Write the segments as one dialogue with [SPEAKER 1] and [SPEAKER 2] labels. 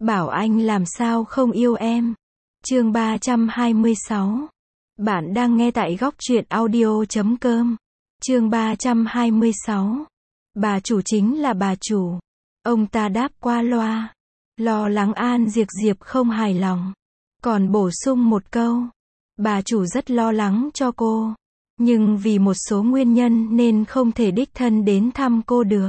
[SPEAKER 1] bảo anh làm sao không yêu em. Chương 326. Bạn đang nghe tại góc truyện audio.com. Chương 326. Bà chủ chính là bà chủ. Ông ta đáp qua loa. Lo lắng An Diệp Diệp không hài lòng. Còn bổ sung một câu. Bà chủ rất lo lắng cho cô. Nhưng vì một số nguyên nhân nên không thể đích thân đến thăm cô được.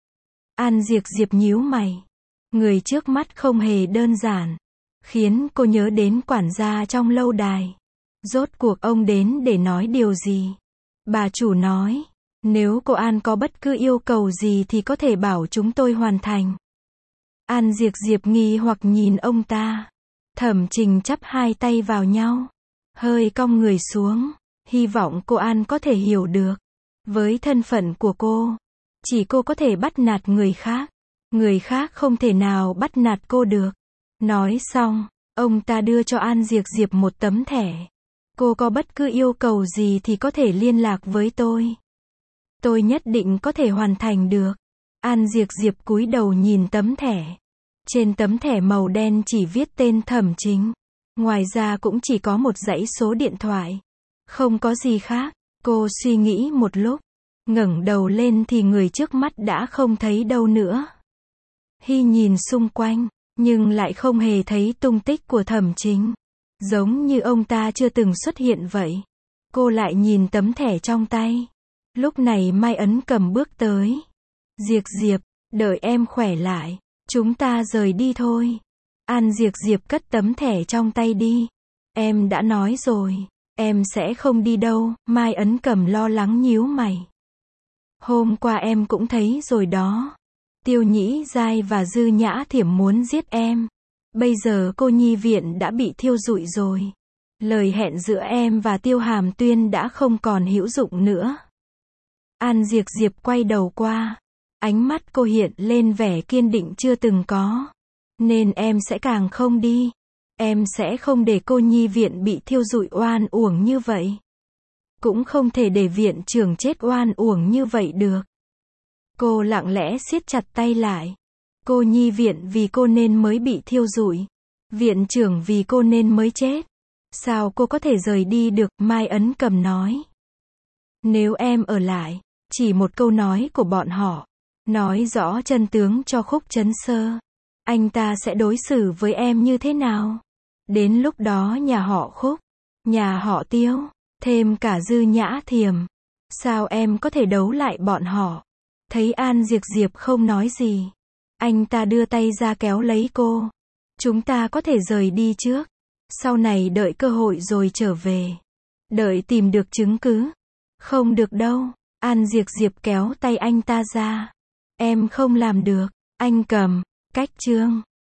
[SPEAKER 1] An Diệp Diệp nhíu mày. Người trước mắt không hề đơn giản. Khiến cô nhớ đến quản gia trong lâu đài. Rốt cuộc ông đến để nói điều gì? Bà chủ nói. Nếu cô An có bất cứ yêu cầu gì thì có thể bảo chúng tôi hoàn thành. An Diệp Diệp nghi hoặc nhìn ông ta. Thẩm Trình chắp hai tay vào nhau. Hơi cong người xuống. Hy vọng cô An có thể hiểu được. Với thân phận của cô, chỉ cô có thể bắt nạt người khác. Người khác không thể nào bắt nạt cô được. Nói xong, ông ta đưa cho An Diệp Diệp một tấm thẻ. Cô có bất cứ yêu cầu gì thì có thể liên lạc với tôi. Tôi nhất định có thể hoàn thành được. An Diệp Diệp cúi đầu nhìn tấm thẻ. Trên tấm thẻ màu đen chỉ viết tên Thẩm Trình. Ngoài ra cũng chỉ có một dãy số điện thoại. Không có gì khác. Cô suy nghĩ một lúc. Ngẩng đầu lên thì người trước mắt đã không thấy đâu nữa. Hy nhìn xung quanh, nhưng lại không hề thấy tung tích của Thẩm Trình. Giống như ông ta chưa từng xuất hiện vậy. Cô lại nhìn tấm thẻ trong tay. Lúc này Mai Ấn Cầm bước tới. Diệp Diệp, đợi em khỏe lại. Chúng ta rời đi thôi. An Diệp Diệp cất tấm thẻ trong tay đi. Em đã nói rồi. Em sẽ không đi đâu. Mai Ấn Cầm lo lắng nhíu mày. Hôm qua em cũng thấy rồi đó. Tiêu Nhĩ Giai và Dư Nhã Thiểm muốn giết em. Bây giờ cô nhi viện đã bị thiêu rụi rồi. Lời hẹn giữa em và Tiêu Hàm Tuyên đã không còn hữu dụng nữa. An Diệp Diệp quay đầu qua. Ánh mắt cô hiện lên vẻ kiên định chưa từng có. Nên em sẽ càng không đi. Em sẽ không để cô nhi viện bị thiêu rụi oan uổng như vậy. Cũng không thể để viện trưởng chết oan uổng như vậy được. Cô lặng lẽ siết chặt tay lại. Cô nhi viện vì cô nên mới bị thiêu rụi. Viện trưởng vì cô nên mới chết. Sao cô có thể rời đi được? Mai Ấn Cầm nói. Nếu em ở lại, chỉ một câu nói của bọn họ, nói rõ chân tướng cho Khúc Chấn Sơ, anh ta sẽ đối xử với em như thế nào? Đến lúc đó nhà họ Khúc, nhà họ Tiêu, thêm cả Dư Nhã Thiểm, sao em có thể đấu lại bọn họ? Thấy An Diệp Diệp không nói gì, anh ta đưa tay ra kéo lấy cô. Chúng ta có thể rời đi trước. Sau này đợi cơ hội rồi trở về. Đợi tìm được chứng cứ. Không được đâu. An Diệp Diệp kéo tay anh ta ra. Em không làm được. Anh Cầm. Cách chương